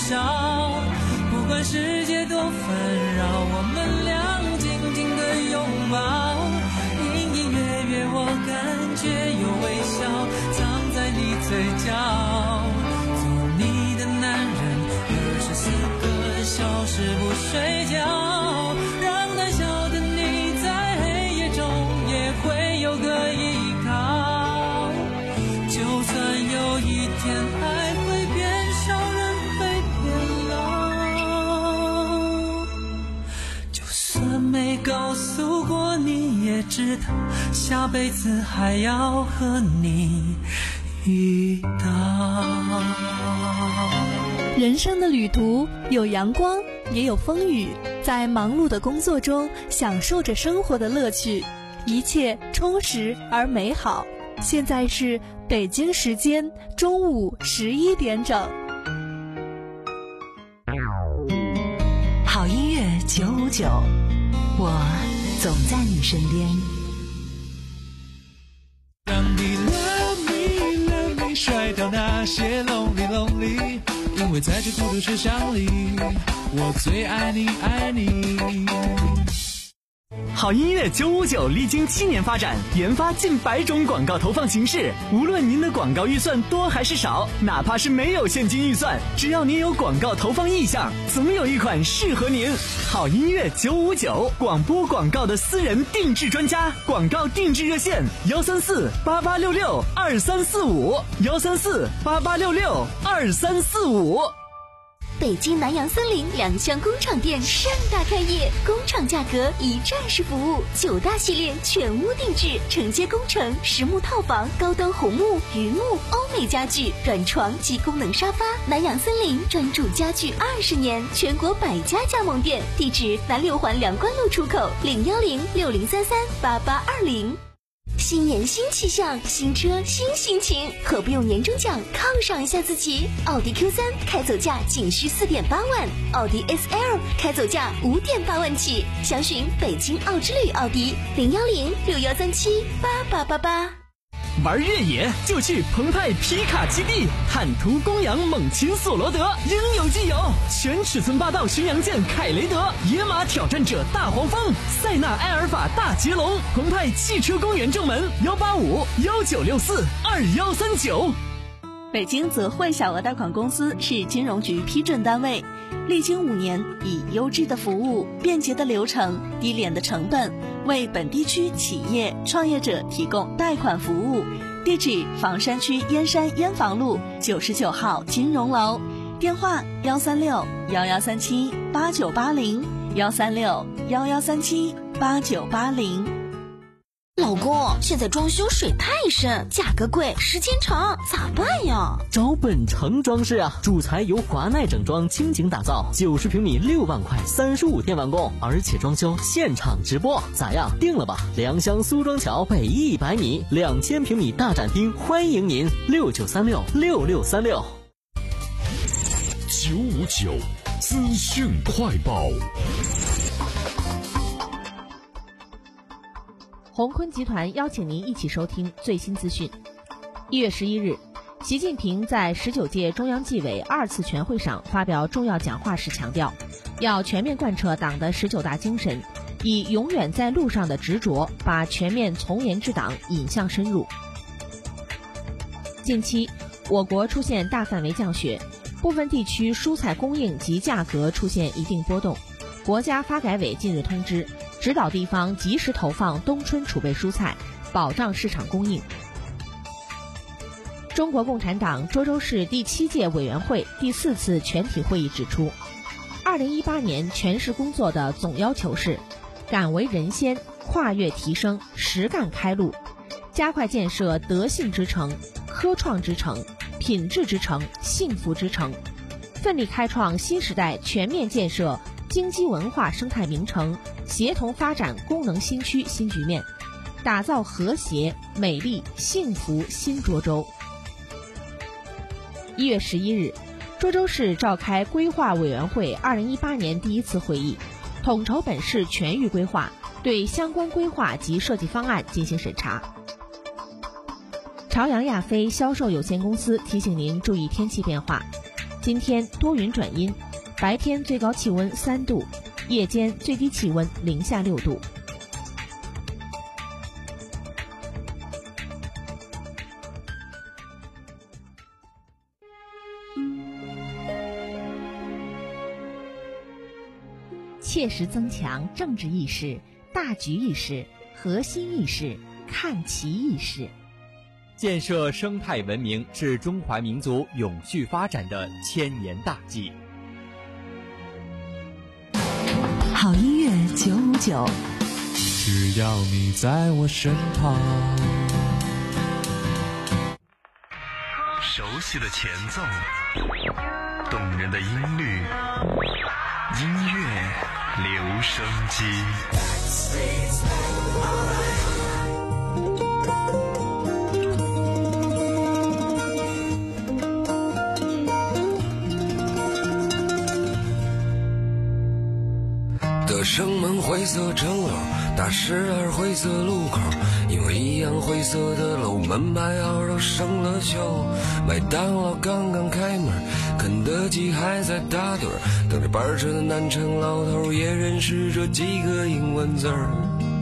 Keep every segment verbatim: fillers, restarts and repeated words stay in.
笑。不管世界多纷扰，我们俩紧紧的拥抱，隐隐约约我感觉有微笑藏在你嘴角。做你的男人二十四个小时不睡觉，让胆小的你在黑夜中也会有个依靠。就算有一天爱会变少，人会变老，就算没告诉过你也知道，下辈子还要和你遇到。 人生的旅途有阳光也有风雨，在忙碌的工作中享受着生活的乐趣，一切充实而美好。现在是北京时间中午十一点整。 好音乐九五九，我总在你身边。 让你 love me love me 甩掉那些 lonely lonely， 因为在这孤独车厢里，我最爱你爱你。 好音乐九五九历经七年发展，研发近百种广告投放形式。无论您的广告预算多还是少，哪怕是没有现金预算，只要您有广告投放意向，总有一款适合您。好音乐九五九，广播广告的私人定制专家，广告定制热线幺三四八八六六二三四五幺三四八八六六二三四五。 北京南洋森林两厢工厂店盛大开业，工厂价格一站式服务，九大系列全屋定制，承接工程、实木套房、高端红木、榆木、欧美家具、软床及功能沙发。南洋森林专注家具二十年，全国百家加盟店，地址南六环梁关路出口零幺零六零三三八八二零。新年新气象，新车新心情，何不用年终奖犒赏一下自己？奥迪 Q 三 开走价仅需 四点八万，奥迪 S L 开走价 五点八万起，详询北京奥之旅奥迪零幺零六幺三七八八八八。 玩越野就去澎湃皮卡基地，坦途公羊猛禽索罗德，应有尽有。全尺寸霸道巡洋舰凯雷德，野马挑战者大黄蜂，塞纳埃尔法大捷龙。澎湃汽车公园正门幺八五幺九六四二幺三九。 北京泽汇小额贷款公司是金融局批准单位，历经五年，以优质的服务、便捷的流程、低廉的成本，为本地区企业创业者提供贷款服务。地址：房山区燕山燕房路九十九号金融楼，电话：幺三六幺幺三七八九八零幺三六幺幺三七八九八零。 老公，现在装修水太深，价格贵，时间长，咋办呀？ 找本城装饰啊，主材由华奈整装倾情打造，九十平米六万块，三十五天完工，而且装修现场直播，咋样？定了吧？良乡苏庄桥北一百米，两千平米大展厅，欢迎您，六九三六六六三六。 九五九资讯快报。 鸿坤集团邀请您一起收听最新资讯。一月十一日，习近平在十九届中央纪委二次全会上发表重要讲话时强调，要全面贯彻党的十九大精神，以永远在路上的执着，把全面从严治党引向深入。近期，我国出现大范围降雪，部分地区蔬菜供应及价格出现一定波动。国家发改委近日通知，指导地方及时投放冬春储备蔬菜，保障市场供应。中国共产党涿州市第七届委员会第四次全体会议指出，二零一八年全市工作的总要求是敢为人先，跨越提升，实干开路，加快建设德信之城、科创之城、品质之城、幸福之城，奋力开创新时代全面建设经济文化生态名城，协同发展功能新区新局面，打造和谐、美丽、幸福新涿州。一月十一日，涿州市召开规划委员会二零一八年第一次会议，统筹本市全域规划，对相关规划及设计方案进行审查。朝阳亚飞销售有限公司提醒您注意天气变化。 今天多云转阴，白天最高气温三度，夜间最低气温零下六度。切实增强政治意识、大局意识、核心意识、看齐意识， 建设生态文明是中华民族永续发展的千年大计。 好音乐九五九， 只要你在我身旁。 熟悉的前奏，动人的音律，音乐留声机。 德胜门灰色城楼，大十二灰色路口，因为一样灰色的楼，门牌号都生了锈。麦当劳刚刚开门，肯德基还在打盹，等着班车的南城老头也认识这几个英文字儿。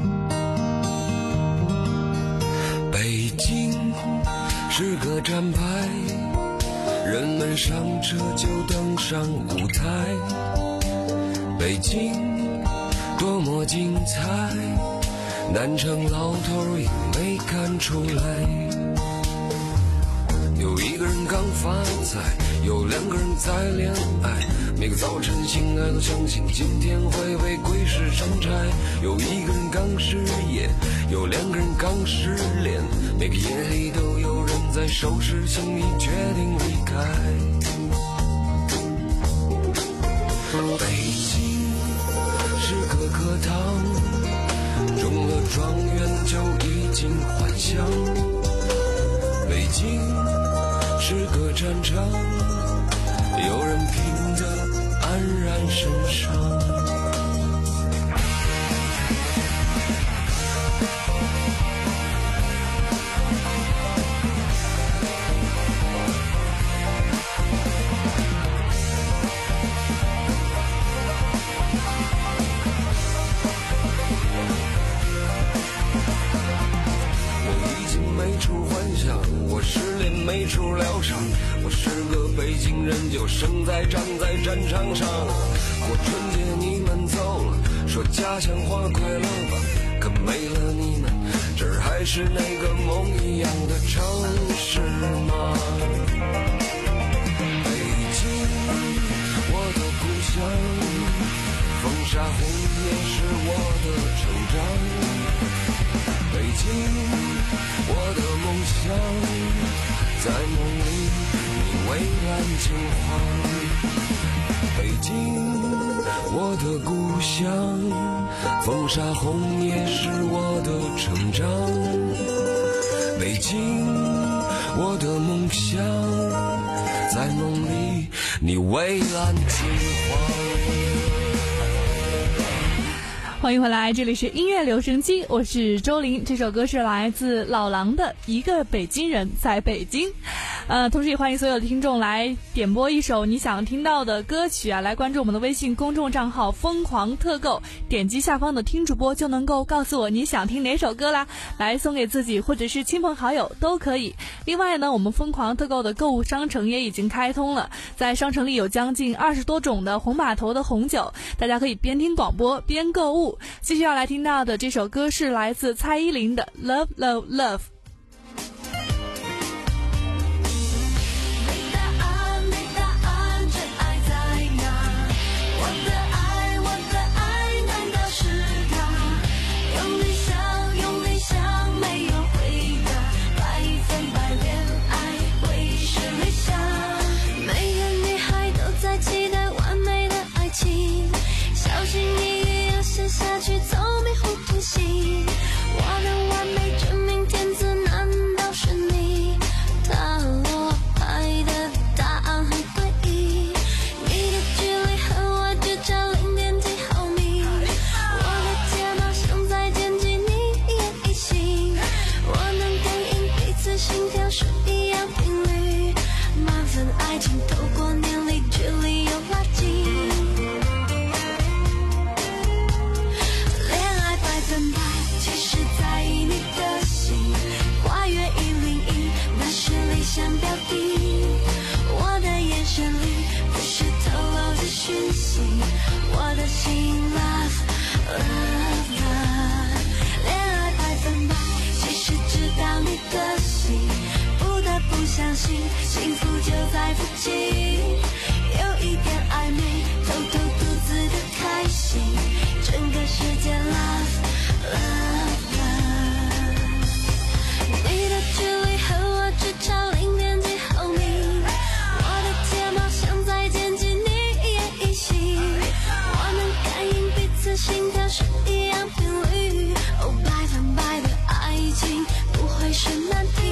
北京是个站牌，人们上车就登上舞台。北京多么精彩，南城老头也没看出来。有一个人刚发财，有两个人在恋爱，每个早晨醒来都相信今天会被鬼使神差。有一个人刚失业，有两个人刚失恋，每个夜里都有人在收拾行李决定离开。北京是个课堂，中了状元就已经幻想。北京是个战场，有人拼得黯然神伤。没处疗伤，我是个北京人，就生在长在战场上。过春节你们走了，说家乡话快乐吧，可没了你们，这儿还是那个梦一样的城市吗？北京，我的故乡，风沙红也是我的成长。北京，我的梦想，在梦里你蔚蓝金黄。北京，我的故乡，风沙红也是我的成长。北京，我的梦想，在梦里你蔚蓝金黄。 欢迎回来，这里是音乐留声机，我是周玲。这首歌是来自老狼的《一个北京人在北京》。呃，同时也欢迎所有的听众来点播一首你想听到的歌曲啊，来关注我们的微信公众账号疯狂特购，点击下方的听主播就能够告诉我你想听哪首歌啦，来送给自己或者是亲朋好友都可以。另外呢，我们疯狂特购的购物商城也已经开通了，在商城里有将近二十多种的红码头的红酒，大家可以边听广播边购物。继续要来听到的这首歌是来自蔡依林的 Love Love Love。 下去走迷糊停息，我的完美真命天子相信幸福就在附近，有一点暧昧，偷偷独自的开心，整个世界 love love love。 你的距离和我只差零点几毫米，我的睫毛像在剪辑你也一起，我能感应彼此心跳是一样频率，哦，百分百的爱情不会是难题，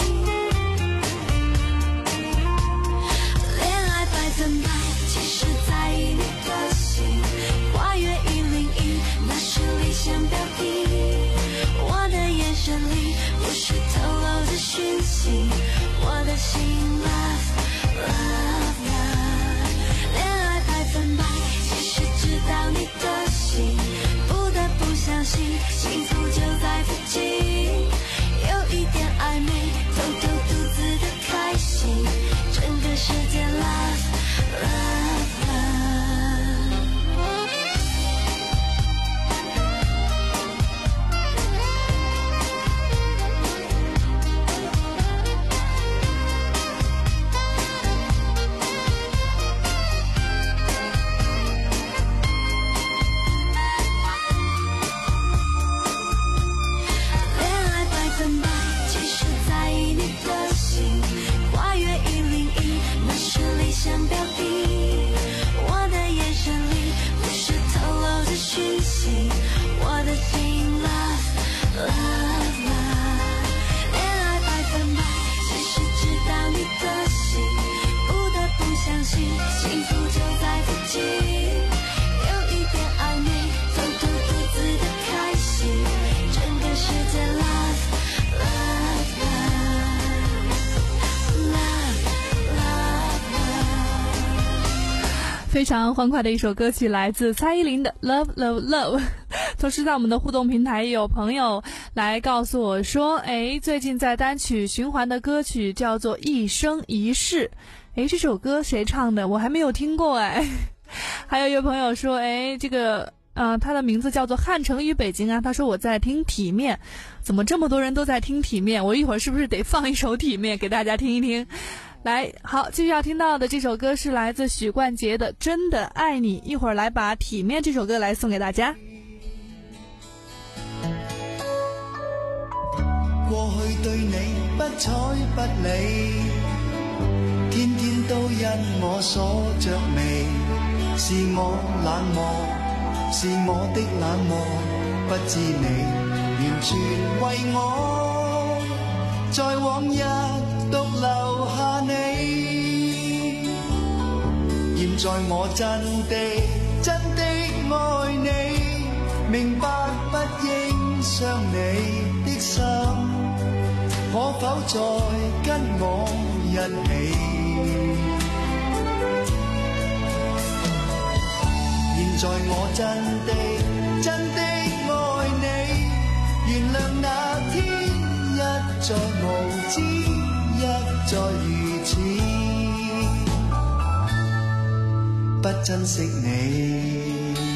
恋爱百分百其实在意你的心，跨越一零一那是理想标的，我的眼神里不是透露着讯息，我的心 love love love。 恋爱百分百其实知道你的心，不得不相信幸福就在附近，有一点暧昧，偷偷独自的开心，整个世界 love love love。 恋爱百分百其实在意你的心，跨越一零一那是理想标的，我的眼神里不是透露着讯息，我的心 love love love。 恋爱百分百其实知道你的心，不得不相信幸福就在附近，有一点暧昧，偷偷独自的开心，整个世界 love love love love love。 非常欢快的一首歌曲，来自蔡依林的 Love Love Love。 同时在我们的互动平台有朋友来告诉我说，哎，最近在单曲循环的歌曲叫做一生一世，哎，这首歌谁唱的？我还没有听过哎。还有一位朋友说，哎，这个呃，他的名字叫做汉城与北京啊，他说我在听体面，怎么这么多人都在听体面？我一会儿是不是得放一首体面给大家听一听？来，好，继续要听到的这首歌是来自许冠杰的《真的爱你》，一会儿来把体面这首歌来送给大家。 過去對你不睬不理，天天都因我鎖着眉，是我冷漠，是我的冷漠，不知你完全為我，在往日獨留下你，現在我真的真的愛你，明白不應傷你的心，可否再跟我一起？現在我真的真的愛你，原諒那天一再無知，一再如此，不珍惜你。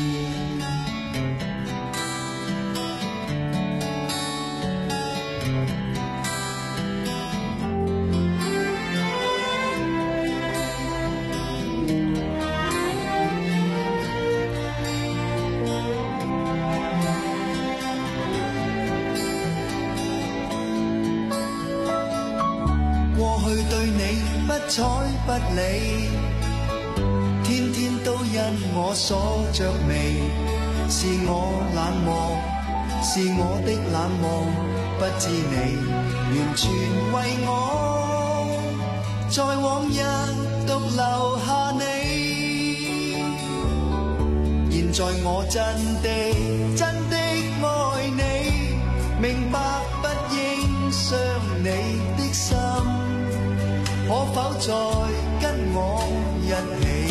睬不理，天天都因我鎖着眉，是我冷漠，是我的冷漠，不知你完全為我，在往日獨留下你，現在我真的真的愛你，明白不應傷你的心，可否再跟我一起？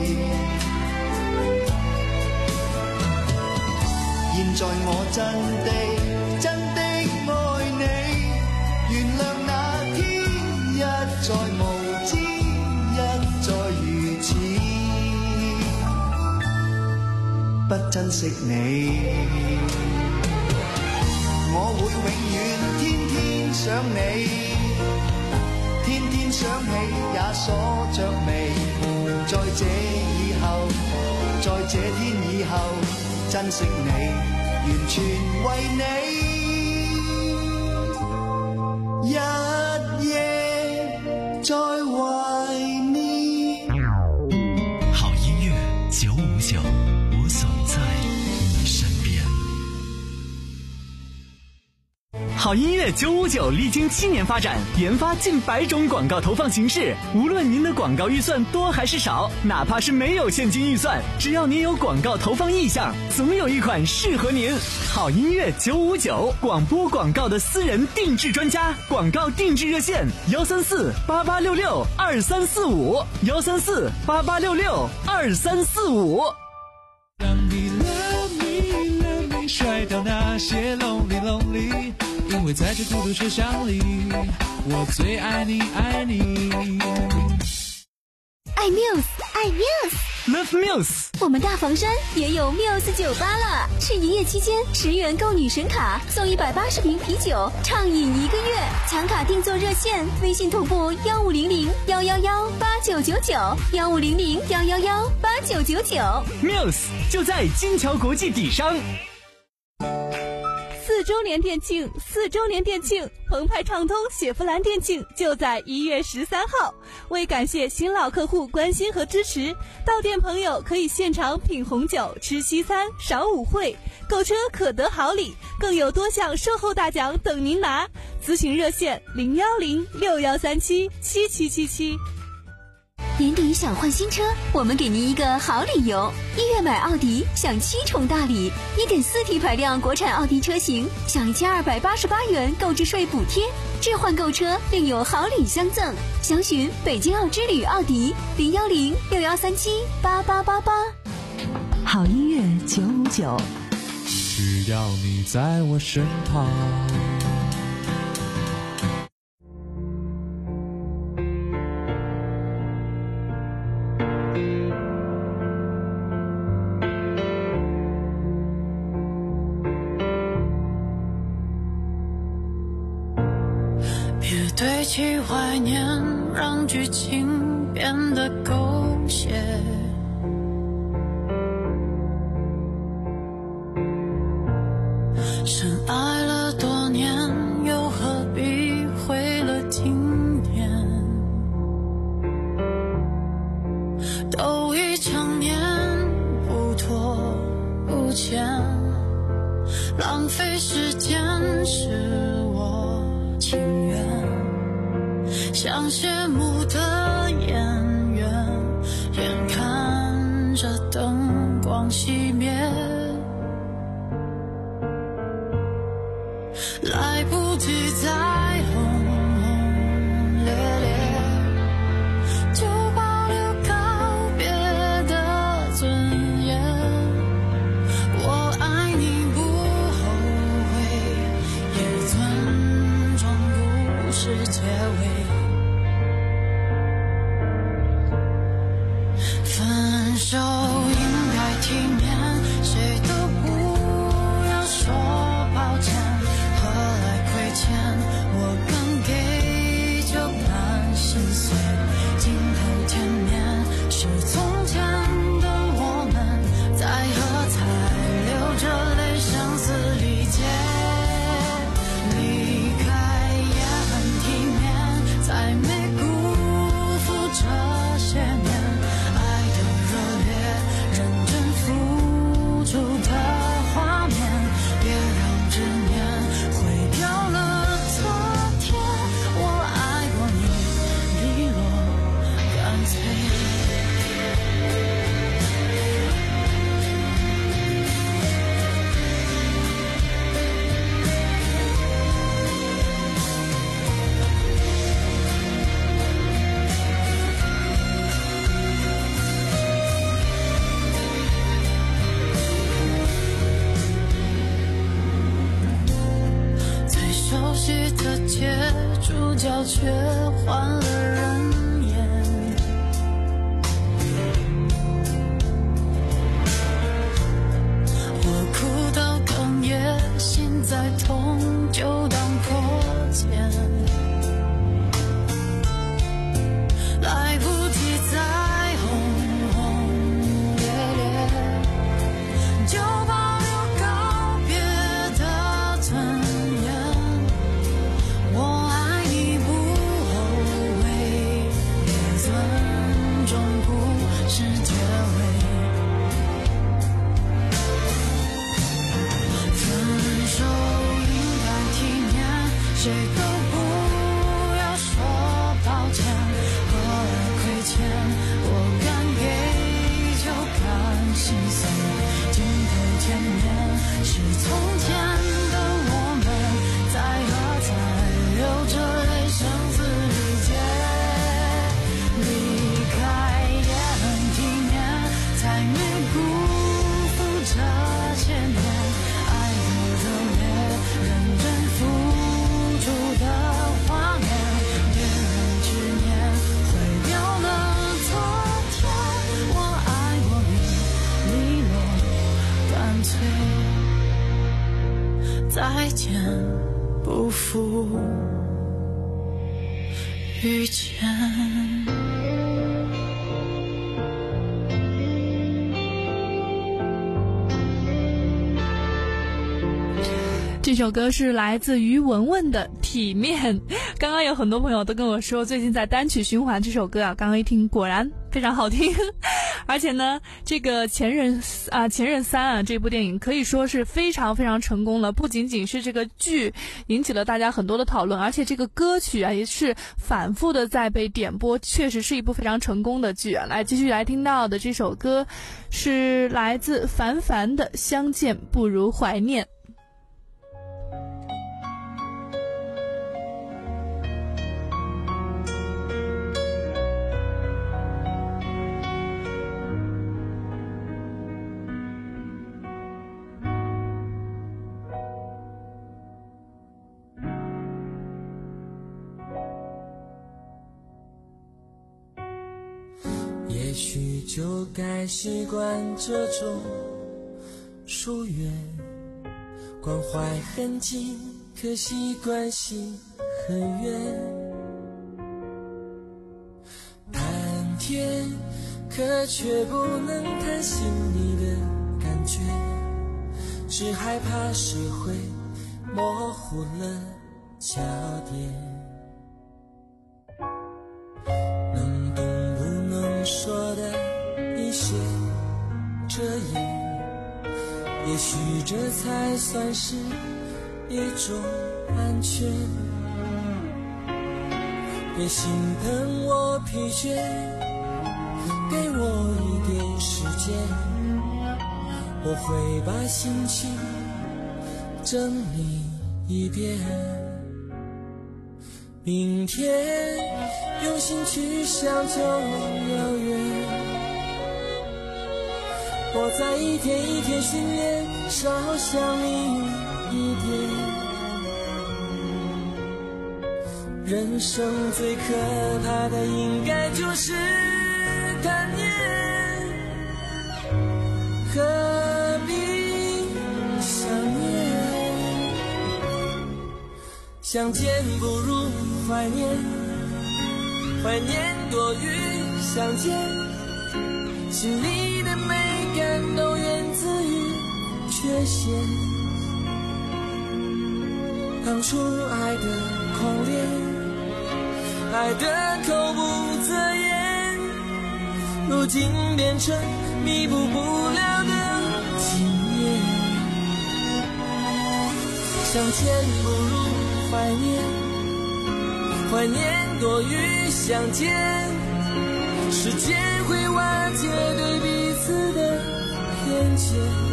現在我真的真的愛你，原諒那天一再無知，一再如此，不珍惜你。我會永遠天天想你，天天想起也鎖着眉，在這以後，在這天以後，珍惜你，完全為你，日夜在懷念。 好音樂九五九，我總在你身邊。 好音乐九五九历经七年发展，研发近百种广告投放形式。无论您的广告预算多还是少，哪怕是没有现金预算，只要您有广告投放意向，总有一款适合您。好音乐九五九，广播广告的私人定制专家，广告定制热线：幺三四八八六六二三四五，幺三四八八六六二三四五。 让你 love me love me 甩掉那些 lonely lonely， 因为在这孤独车厢里，我最爱你爱你。 爱 Muse， 爱 Muse，Love Muse。 我们大房山也有 Muse 酒吧了，是营业期间十元购女神卡送一百八十瓶啤酒，畅饮一个月。抢卡订座热线：微信同步幺五零零幺幺幺八九九九，幺五零零幺幺幺八九九九。 Muse 就在金桥国际底商。 四周年店庆，四周年店庆，澎湃畅通雪佛兰店庆就在一月十三号。为感谢新老客户关心和支持，到店朋友可以现场品红酒、吃西餐、赏舞会，购车可得好礼，更有多项售后大奖等您拿。咨询热线：零幺零六幺三七七七七七。 年底想换新车，我们给您一个好理由。一月买奥迪享七重大礼， 一点四 T 排量国产奥迪车型享一千二百八十八元购置税补贴，置换购车另有好礼相赠。详询北京奥之旅奥迪零幺零六幺三七八八八八。 好音乐九五九， 只要你在我身旁。 堆起怀念，让剧情变得狗血。深爱了多年，又何必毁了经典？都已成年，不拖不欠，浪费时间是我情愿。像谢幕的演员，眼看着灯光熄灭，来不及再轰轰烈烈，就保留告别的尊严。我爱你不后悔，也尊重故事结尾。分手应该体面，谁都不要说抱歉，何来亏欠？我敢给就敢心碎，镜头前面是从前的我们，在喝彩流着泪相思理解，离开也很体面，再没辜负这些年爱的热烈。 遇见。 这首歌是来自于文文的《体面》。刚刚有很多朋友都跟我说，最近在单曲循环这首歌啊，刚刚一听果然非常好听。而且呢，这个前任啊，前任三啊，这部电影可以说是非常非常成功了。不仅仅是这个剧引起了大家很多的讨论，而且这个歌曲啊也是反复的在被点播，确实是一部非常成功的剧啊。来，继续来听到的这首歌是来自凡凡的《相见不如怀念》。 也许就该习惯这种疏远，关怀很近，可惜关系很远。谈天，可却不能谈心里的感觉，只害怕谁会模糊了焦点。说的一些遮掩，也许这才算是一种安全。别心疼我疲倦，给我一点时间，我会把心情整理一遍。明天用心去想就遥远，我在一天一天训练，少想你一点。人生最可怕的应该就是贪念，何必想念？相见不如怀念，怀念多于相见，心里的美感都源自于缺陷。当初爱的狂烈，爱的口不择言，如今变成弥补不了的纪念。相见不如怀念，怀念多于相见，时间会瓦解对彼此的偏见，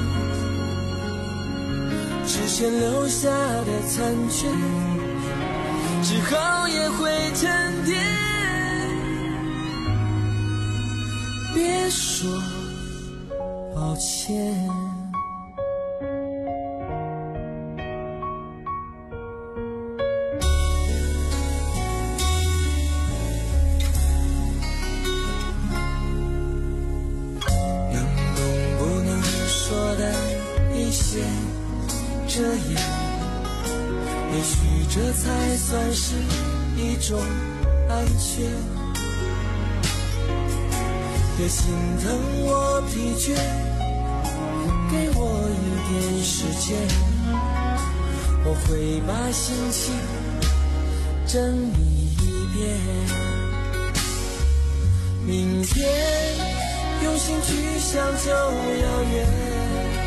之前留下的残缺，之后也会沉淀。别说抱歉。遮掩，也许这才算是一种安全。别心疼我疲倦，给我一点时间，我会把心情整理一遍。明天用心去想就遥远，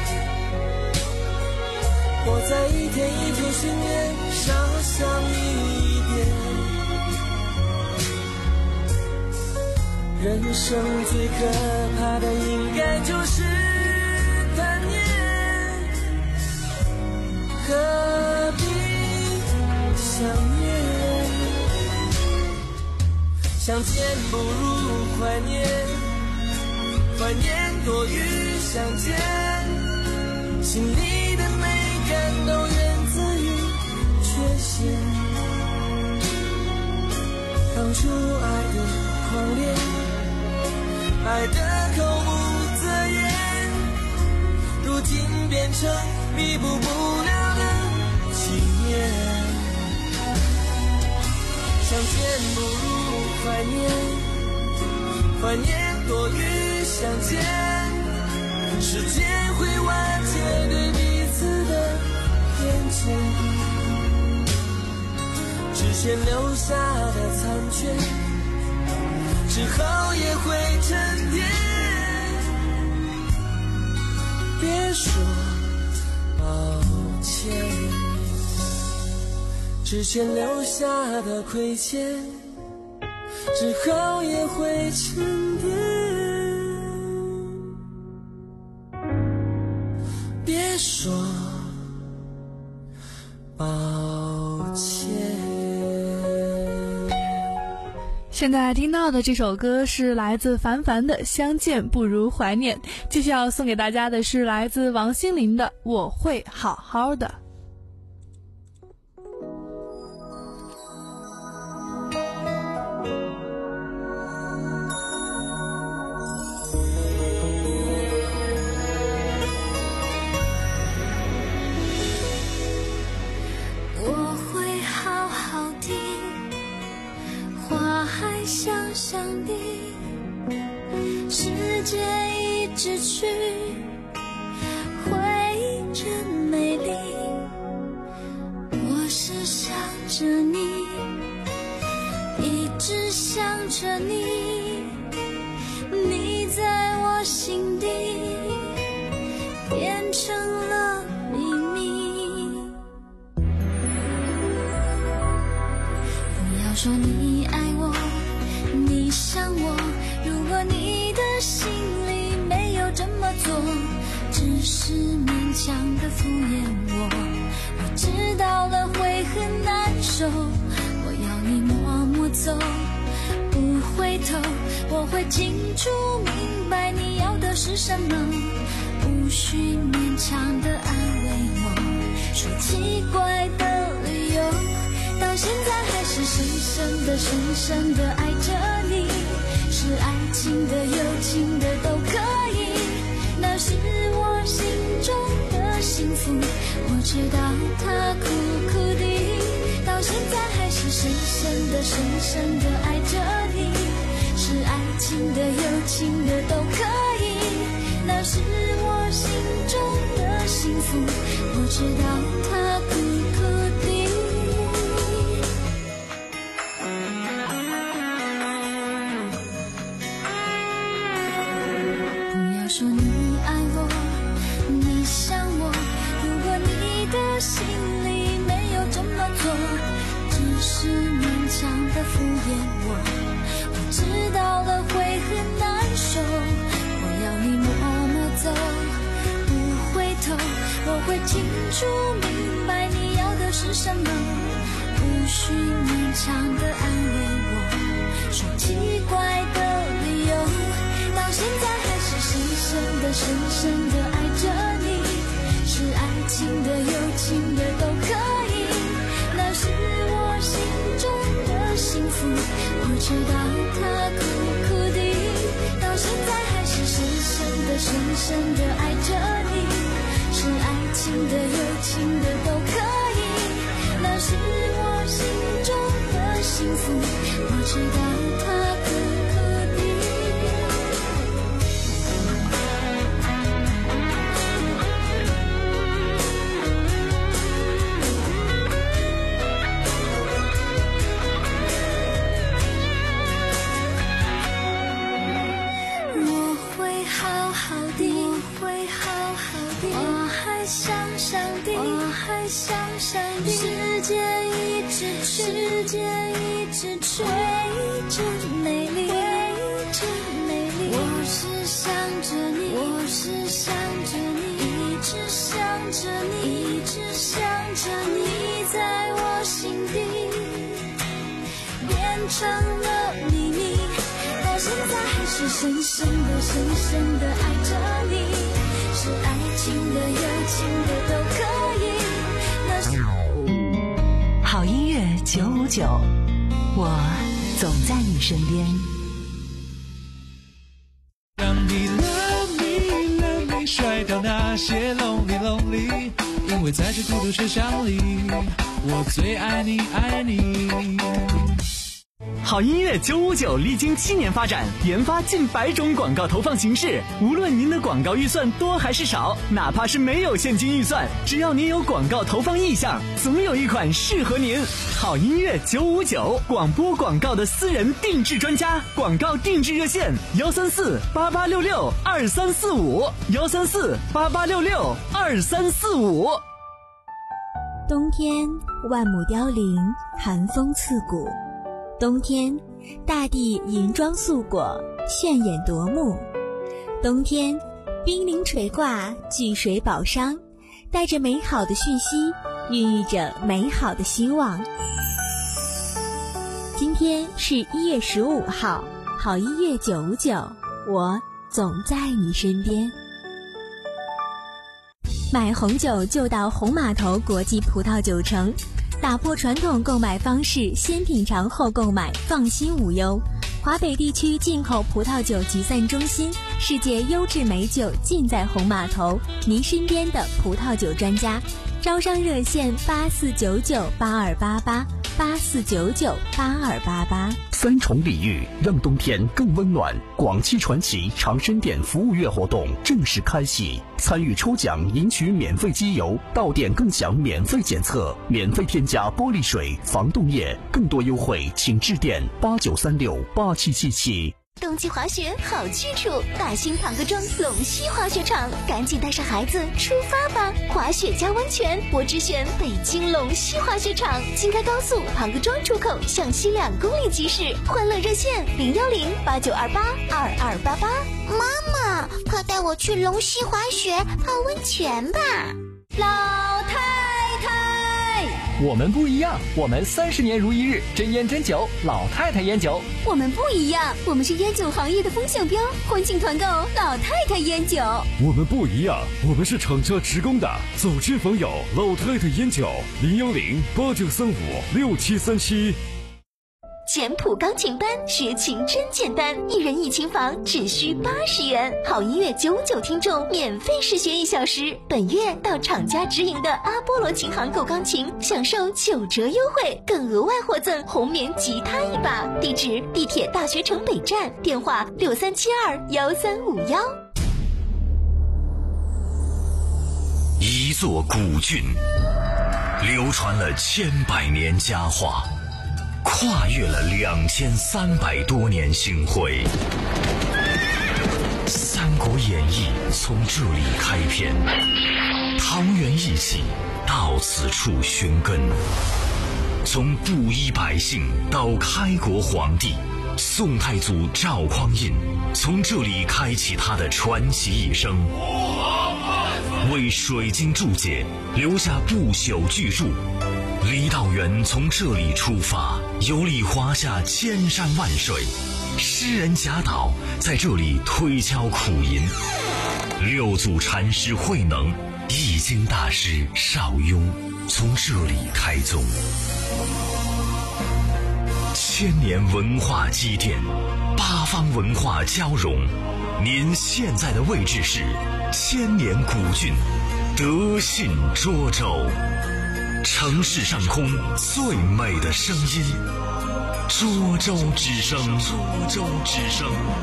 我在一天一天训练，少想你一点。人生最可怕的应该就是贪念，何必想念？相见不如怀念，怀念多于相见，心里的美感都源自于缺陷。当初爱的狂烈，爱的口不择言，如今变成弥补不了的纪念。 相见不如怀念，怀念多于相见，时间会瓦解对彼此的偏见，之前留下的残缺，之后也会沉淀。别说抱歉，之前留下的亏欠，之后也会沉淀。别说抱歉。 现在听到的这首歌是来自凡凡的《相见不如怀念》，继续要送给大家的是来自王心凌的《我会好好的》。 想象的世界一直去，会真美丽。我是想着你，一直想着你，你在我心底变成了秘密。不要说你爱我，你想我，如果你的心里没有这么做，只是勉强的敷衍我，我知道了会很难受。我要你默默走，不回头，我会清楚明白你要的是什么，无需勉强的安慰我，说奇怪的理由，到现在还是深深的深深的爱着你，是爱情的有情的都可以，那是我心中的幸福，我知道它苦苦的，到现在还是深深的深深的爱着你，是爱情的有情的都可以，那是我心中的幸福，我知道它苦苦的。说你爱我，你想我，如果你的心里没有这么做，只是勉强的敷衍我，我知道了会很难受。我要你默默走，不回头，我会清楚明白你要的是什么，无需勉强的安慰我，说奇怪的理由，到现在还是深深的深深的爱着你，是爱情的有情的都可以，那是我心中的幸福，我知道它苦苦的，到现在还是深深的深深的爱着你，是爱情的有情的都可以，那是我心中的幸福，我知道它苦苦的。想象的世界一直去，世界一直去，会真美丽，会真美丽。我是想着你，我是想着你，一直想着你，一直想着你，在我心底变成了秘密，到现在还是深深的深深的爱着你，是爱情的有情的都可以。 好音乐九五九，我总在你身边。 让你 love me love me 甩掉那些 lonely lonely， 因为在这孤独世上里，我最爱你爱你。 好音乐九五九历经七年发展，研发近百种广告投放形式。无论您的广告预算多还是少，哪怕是没有现金预算，只要您有广告投放意向，总有一款适合您。好音乐九五九，广播广告的私人定制专家，广告定制热线：幺三四八八六六二三四五，幺三四八八六六二三四五。 冬天，万亩凋零，寒风刺骨。冬天，大地银装素裹，炫眼夺目。冬天，冰凌垂挂，聚水宝商，带着美好的讯息，孕育着美好的希望。今天是一月十五号，好音乐九五九，我总在你身边。买红酒就到红码头国际葡萄酒城，打破传统购买方式，先品尝后购买，放心无忧。华北地区进口葡萄酒集散中心，世界优质美酒尽在红码头，您身边的葡萄酒专家。招商热线八四九九八二八八八四九九八二八八。 三重礼遇，让冬天更温暖。广汽传祺长生店服务月活动正式开启，参与抽奖赢取免费机油，到店更享免费检测，免费添加玻璃水、防冻液，更多优惠请致电八九三六八七七七。 冬季滑雪好去处，大兴庞各庄龙溪滑雪场，赶紧带上孩子出发吧！滑雪加温泉，我只选北京龙溪滑雪场，京开高速庞各庄出口向西两公里即驶。欢乐热线零幺零八九二八二二八八。 妈妈，快带我去龙溪滑雪泡温泉吧！ 老太太， 我们不一样，我们三十年如一日，真烟真酒，老太太烟酒。 我们不一样，我们是烟酒行业的风向标，欢庆团购老太太烟酒。 我们不一样，我们是厂家职工的，走亲访友，老太太烟酒，零幺零八九三五六七三七。 简谱钢琴班，学琴真简单，一人一琴房只需八十元。好音乐九五九听众免费试学一小时，本月到厂家直营的阿波罗琴行购钢琴，享受九折优惠，更额外获赠红棉吉他一把。地址：地铁大学城北站，电话六三七二幺三五幺。 一座古郡，流传了千百年佳话，跨越了两千三百多年星辉。《三国演义》从这里开篇，桃园义气到此处寻根。从布衣百姓到开国皇帝，宋太祖赵匡胤从这里开启他的传奇一生，为水晶注解留下不朽巨著。李道元从这里出发，游历华夏千山万水，诗人贾岛在这里推敲苦吟，六祖禅师慧能、易经大师邵雍从这里开宗。千年文化积淀，八方文化交融，您现在的位置是千年古郡德信涿州。城市上空最美的声音，涿州之声，涿州之声。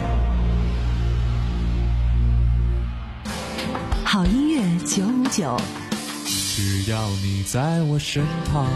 好音乐九五九， 只要你在我身旁。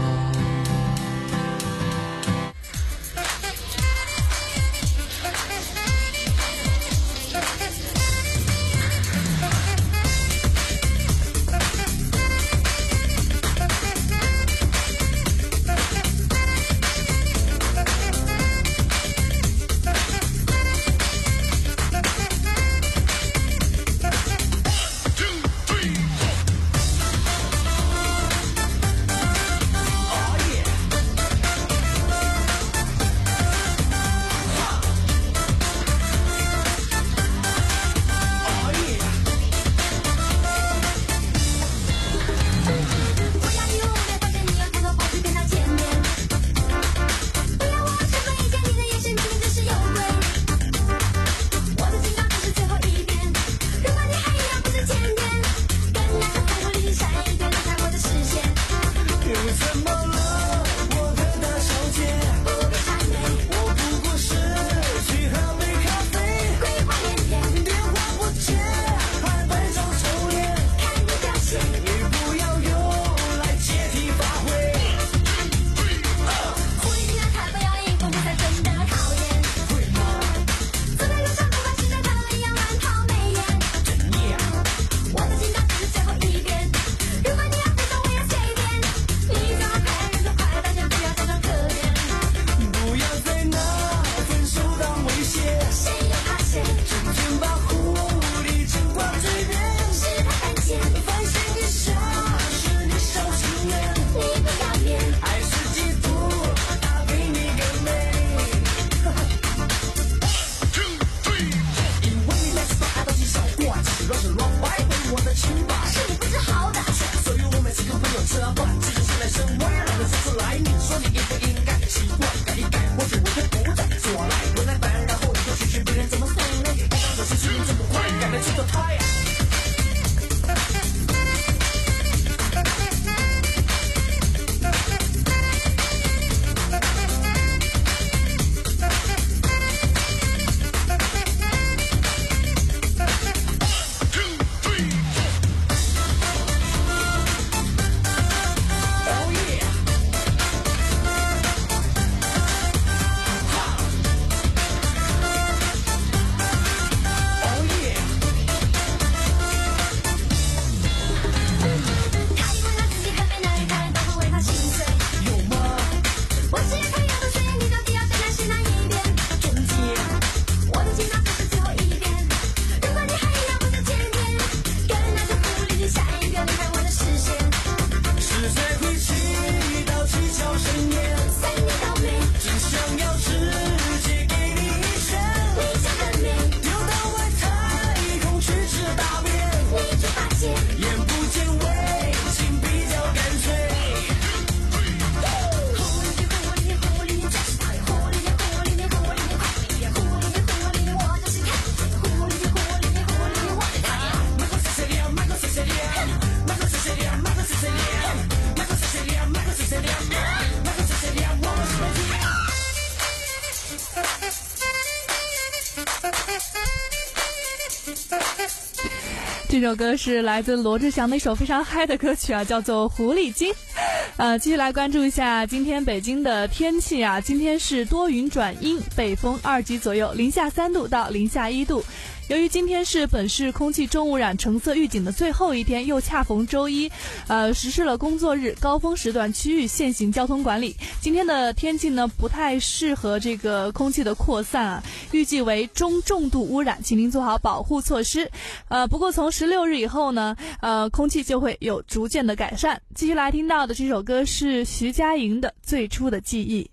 这首歌是来自罗志祥的一首非常嗨的歌曲啊，叫做《狐狸精》。呃，继续来关注一下今天北京的天气啊，今天是多云转阴，北风二级左右，零下三度到零下一度。由于今天是本市空气重污染橙色预警的最后一天，又恰逢周一，呃，实施了工作日高峰时段区域限行交通管理。今天的天气呢，不太适合这个空气的扩散啊，预计为中重度污染，请您做好保护措施。呃，不过从十六日以后呢，呃，空气就会有逐渐的改善。继续来听到的这首歌是徐佳莹的《最初的记忆》。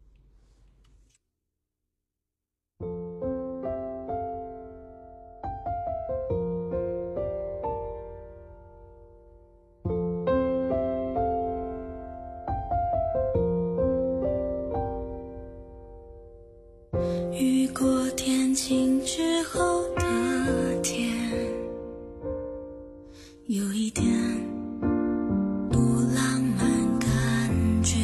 雨过天晴之后的天，有一点不浪漫感觉，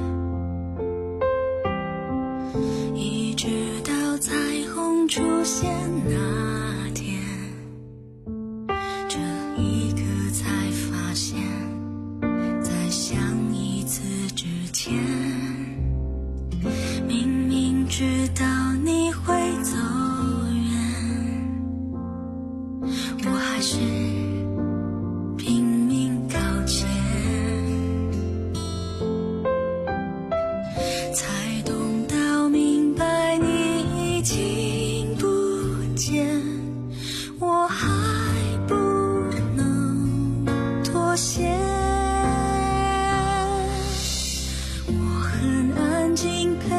一直到彩虹出现那天，这一刻才发现，在相一次之前，明明知道你会走远，我还是拼命靠前，才懂到明白你已经不见，我还不能妥协，我很安静陪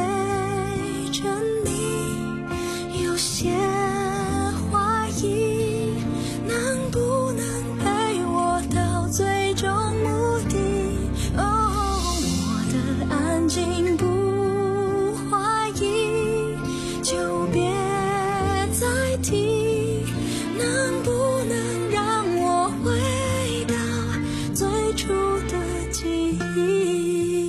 有些怀疑，能不能陪我到最终目的？哦，我的安静不怀疑，就别再提，能不能让我回到最初的记忆？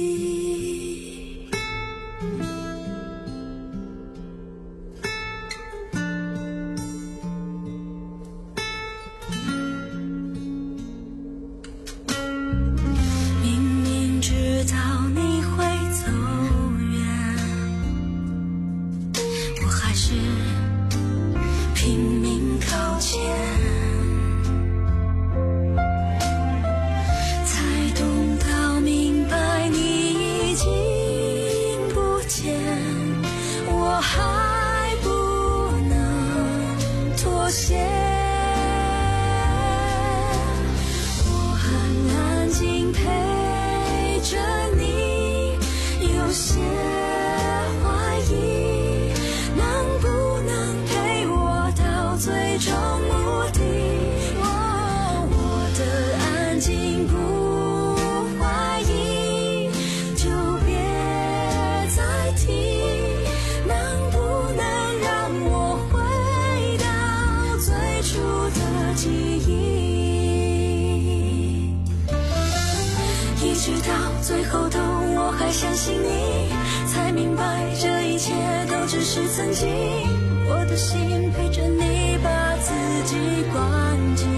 相信你，才明白这一切都只是曾经，我的心陪着你把自己关紧，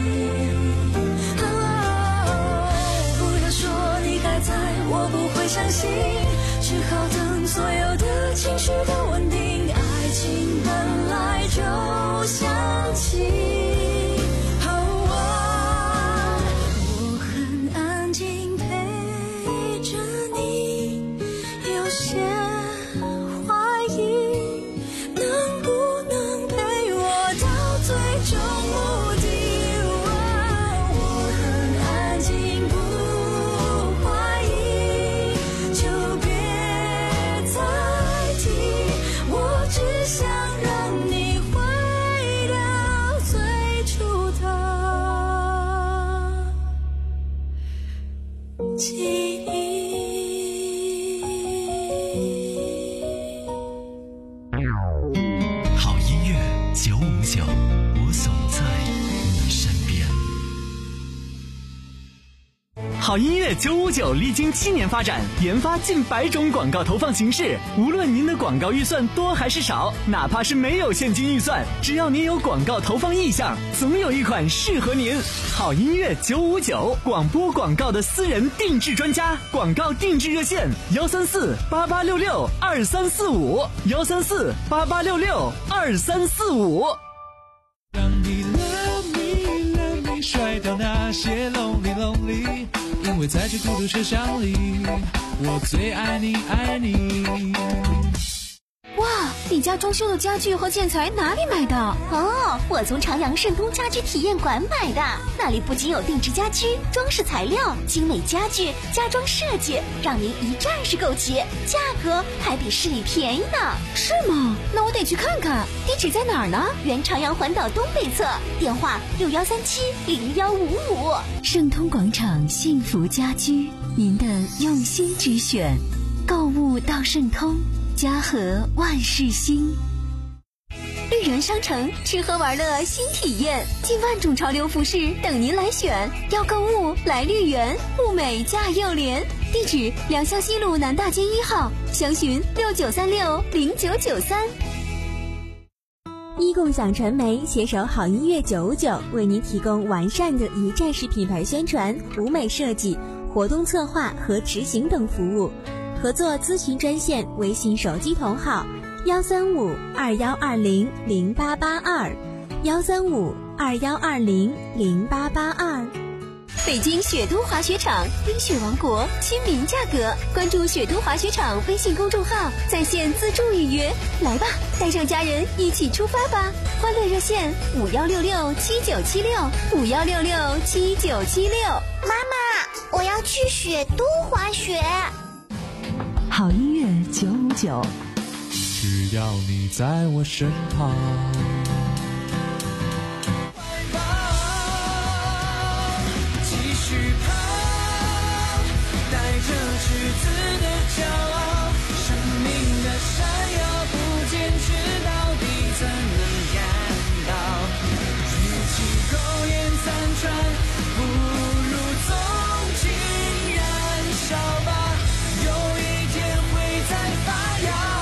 哦，不要说你还在，我不会相信，只好等所有的情绪都稳定，爱情本来就像气。 好音乐九五九历经七年发展，研发近百种广告投放形式。无论您的广告预算多还是少，哪怕是没有现金预算，只要您有广告投放意向，总有一款适合您。好音乐九五九，广播广告的私人定制专家，广告定制热线：幺三四八八六六二三四五，幺三四八八六六二三四五。 让你 love me love me 甩掉那些 lonely lonely， 因为在这孤独车厢里，我最爱你爱你。 哇，你家装修的家具和建材哪里买的？哦，我从长阳盛通家居体验馆买的。那里不仅有定制家居、装饰材料、精美家具、家装设计，让您一站式购齐，价格还比市里便宜呢。是吗？那我得去看看。地址在哪儿呢？原长阳环岛东北侧，电话六幺三七零幺五五。 盛通广场幸福家居，您的用心之选。购物到盛通，家和万事兴。 绿园商城吃喝玩乐新体验，近万种潮流服饰等您来选。要购物来绿园，物美价又廉。地址：良乡西路南大街一号，详询六九三六零九九三。一共享传媒携手好音乐九五九，为您提供完善的一站式品牌宣传、舞美设计、活动策划和执行等服务。合作咨询专线：微信手机同号幺三五二幺二零零八八二，幺三五二幺二零零八八二。北京雪都滑雪场，冰雪王国，亲民价格。关注雪都滑雪场微信公众号，在线自助预约。来吧，带上家人一起出发吧！欢乐热线五幺六六七九七六五幺六六七九七六。 妈妈，我要去雪都滑雪。 好音乐九五九， 只要你在我身旁。继续跑，带着赤子的骄傲，生命的闪耀不坚持到底怎能感到？与其苟延残喘，不如纵情燃烧吧。有一天会再发芽。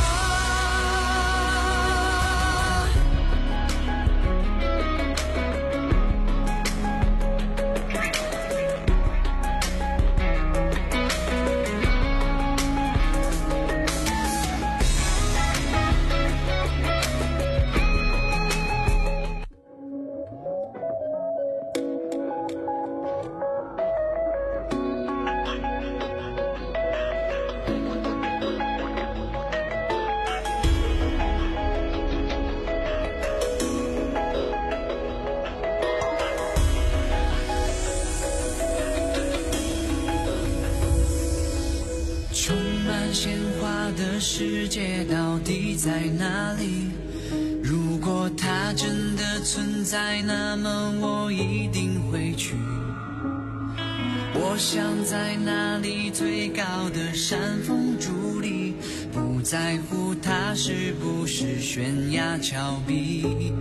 充满鲜花的世界到底在哪里？如果它真的存在，那么我一定会去。我想在那里最高的山峰伫立，不在乎它是不是悬崖峭壁，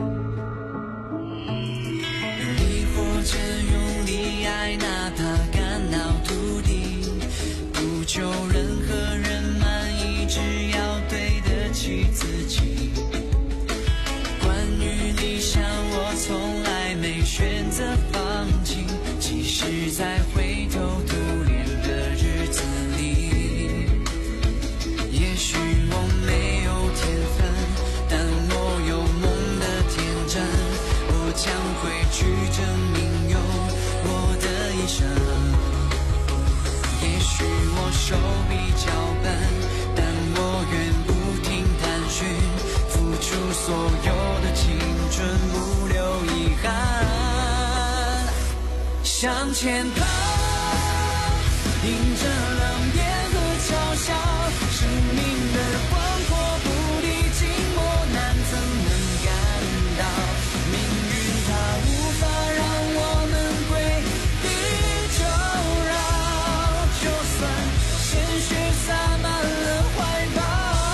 亦或者用力爱，哪怕干到土地，不求任何人满意，只要对得起自己。关于理想，我从来没选择放弃，即使在灰头土脸的日子里。也许我没有天分，但我有梦的天真，我将会去证明用我的一生。也许我手比较笨，但我愿不停探寻，付出所有的青春，不留遗憾。向前跑，迎着浪烟和嘲笑，生命的广阔不敌寂寞，难怎能感到？命运它无法让我们归地久绕，就算鲜血洒满了怀抱，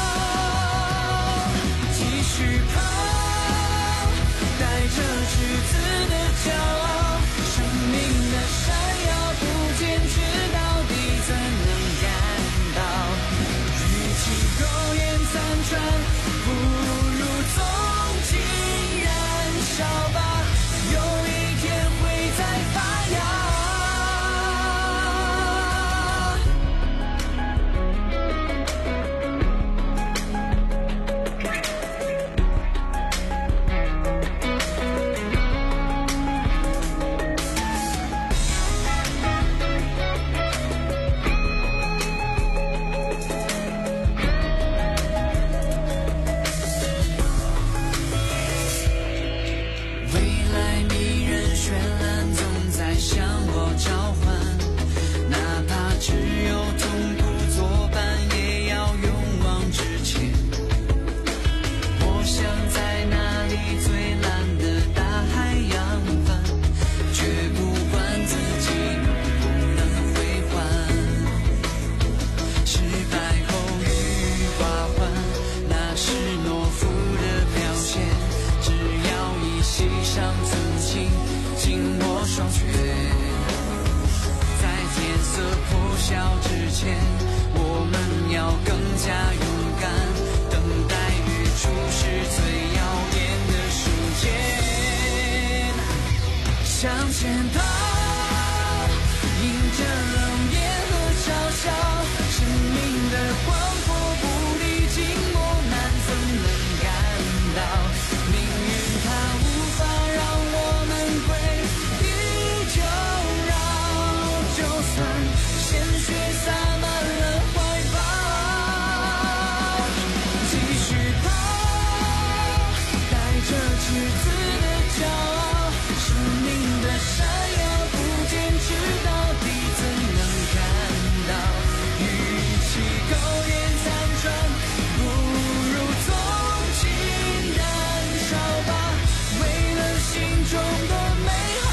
继续跑，带着赤子的骄傲，生命的闪耀不坚持绚烂总在向我召唤，哪怕只有痛苦作伴，也要勇往直前。我想在那里最蓝的大海扬帆，却不管自己能不能归还。失败后郁郁寡欢，那是懦夫的表现。只要一息尚存情，紧握双拳，在天色破晓之前，我们要更加勇敢，等待日出是最耀眼的瞬间。向前跑，迎着冷眼和嘲笑，生命的广阔不离寂寞难怎能感到？命运它无法让我们归于就扰，就算鲜血洒满了怀抱，继续跑，带着赤子的骄傲，生命的闪耀不坚持到底怎能看到？与其苟延残喘，不如纵情燃烧吧，为了心中的美好。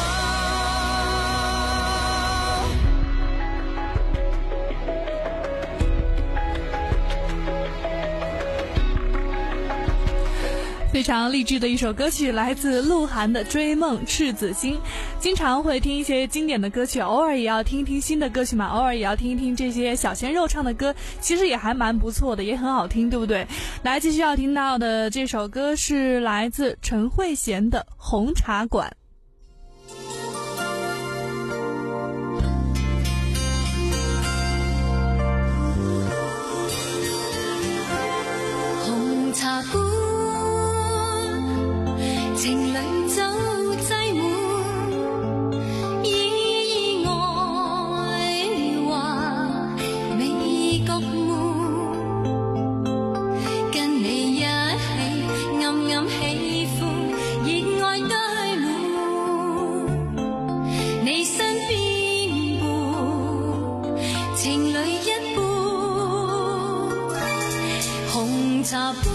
非常励志的一首歌曲，来自鹿晗的《追梦赤子心》。经常会听一些经典的歌曲，偶尔也要听一听新的歌曲嘛，偶尔也要听一听这些小鲜肉唱的歌，其实也还蛮不错的，也很好听，对不对？来，继续要听到的这首歌是来自陈慧娴的《红茶馆》。 红茶館，情侶酒擠滿，意外話未覺悶，跟你一起暗暗喜歡，熱愛堆滿，你身邊伴，情侶一般，紅茶杯。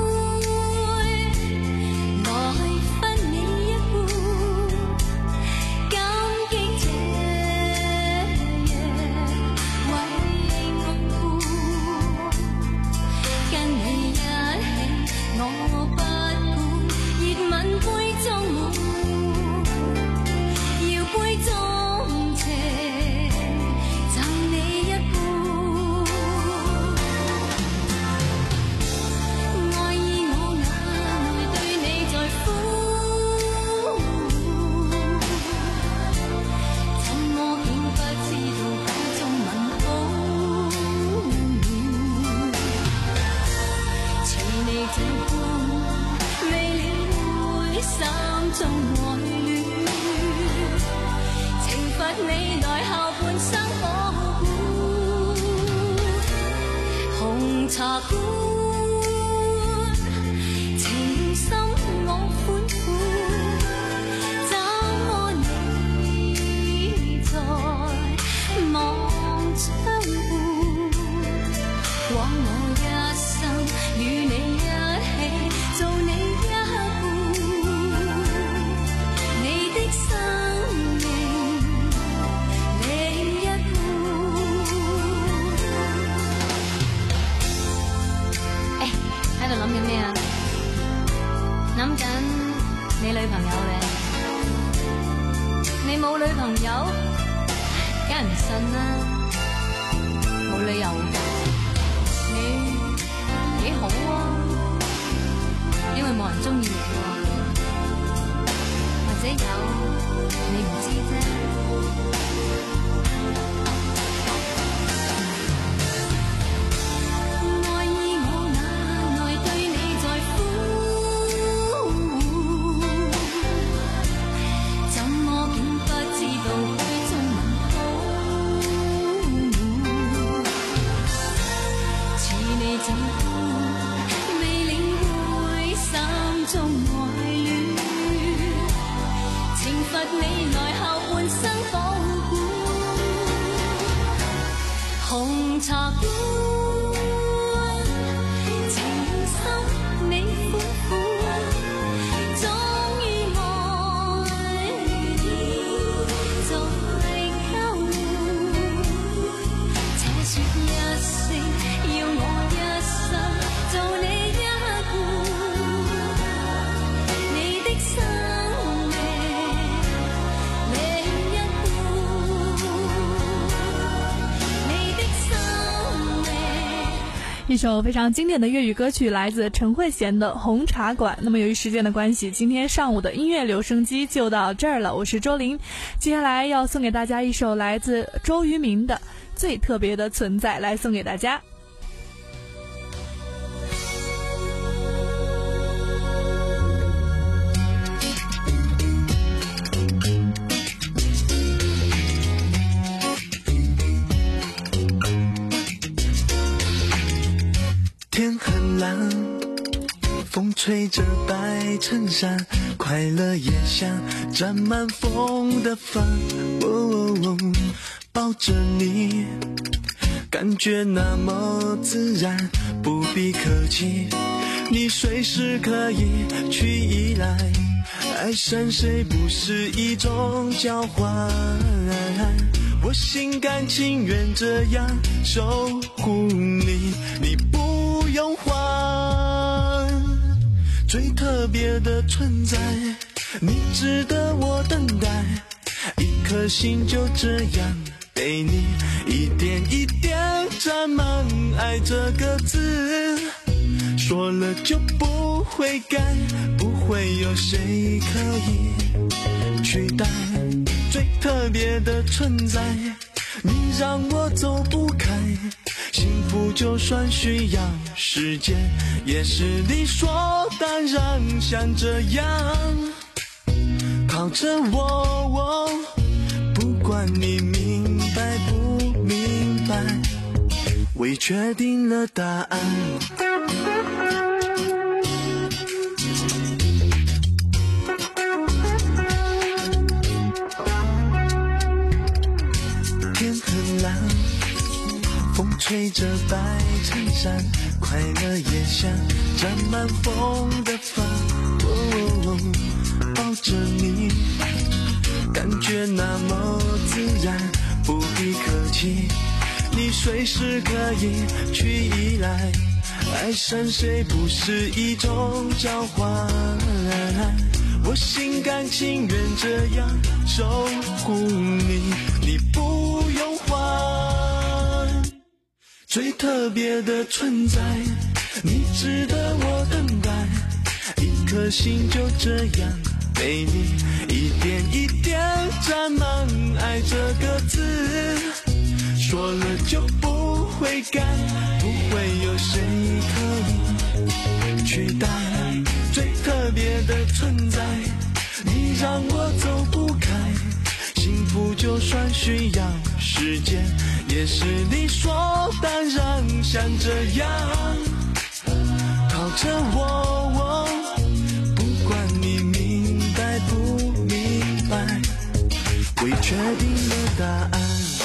茶館，情深我款款，怎麼你在望窗戶？枉我一生與你一起做你一半，你的生命另一半。喺度諗緊咩啊？諗緊你女朋友咧？你冇女朋友？梗係唔信啦，冇理由㗎。你幾好啊，因為冇人中意你喎，或者有你唔知啫。 茶館，情深你苦苦，終於愛你再交換。且說一聲，要我一生做你一半，你的生命另一半，你的生命。 一首非常经典的粤语歌曲，来自陈慧娴的《红茶馆》。那么由于时间的关系，今天上午的音乐留声机就到这儿了。我是周玲，接下来要送给大家一首来自周渝民的《最特别的存在》，来送给大家。 天很蓝，风吹着白衬衫，快乐也像沾满风的帆。哦哦哦，抱着你，感觉那么自然，不必客气，你随时可以去依赖。爱上谁不是一种交换，我心甘情愿这样守护你，你不用还。最特别的存在，你值得我等待，一颗心就这样被你一点一点沾满爱这个字，说了就不会改，不会有谁可以取代。最特别的存在，你让我走不开，幸福就算需要时间，也是理所当然。像这样靠着我，我不管你明白不明白，我已决定了答案。天很蓝，风吹着白衬衫，快乐也像沾满风的帆。哦哦哦，抱着你，感觉那么自然，不必客气，你随时可以去依赖。爱上谁不是一种交换，我心甘情愿这样守护你，你不用还。最特别的存在，你值得我等待，一颗心就这样被你一点一点沾满爱这个字，说了就不会改，不会有谁可以取代。最特别的存在，你让我走不开，幸福就算需要时间，也是理所当然。像这样靠着我，我不管你明白不明白，我已决定了答案。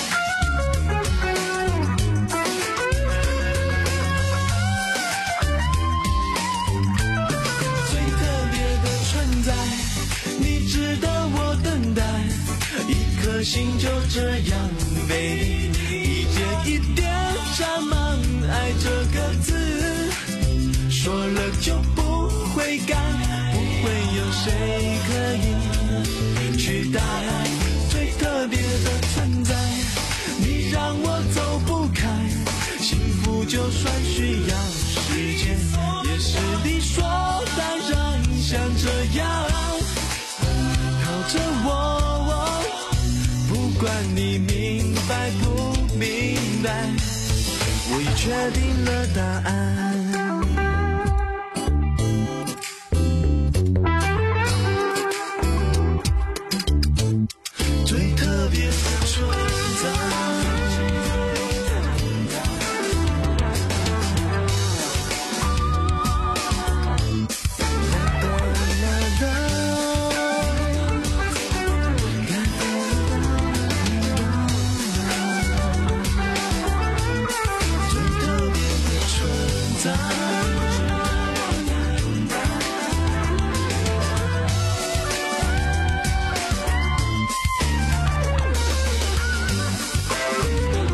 最特别的存在，你值得我等待，一颗心就这样被你一点一点沾满爱这个字，说了就不会改，不会有谁可以取代。最特别的存在，你让我走不开，幸福就算需要时间，也是理所当然。像这样靠着我，我不管你明白不明白，我已决定了答案。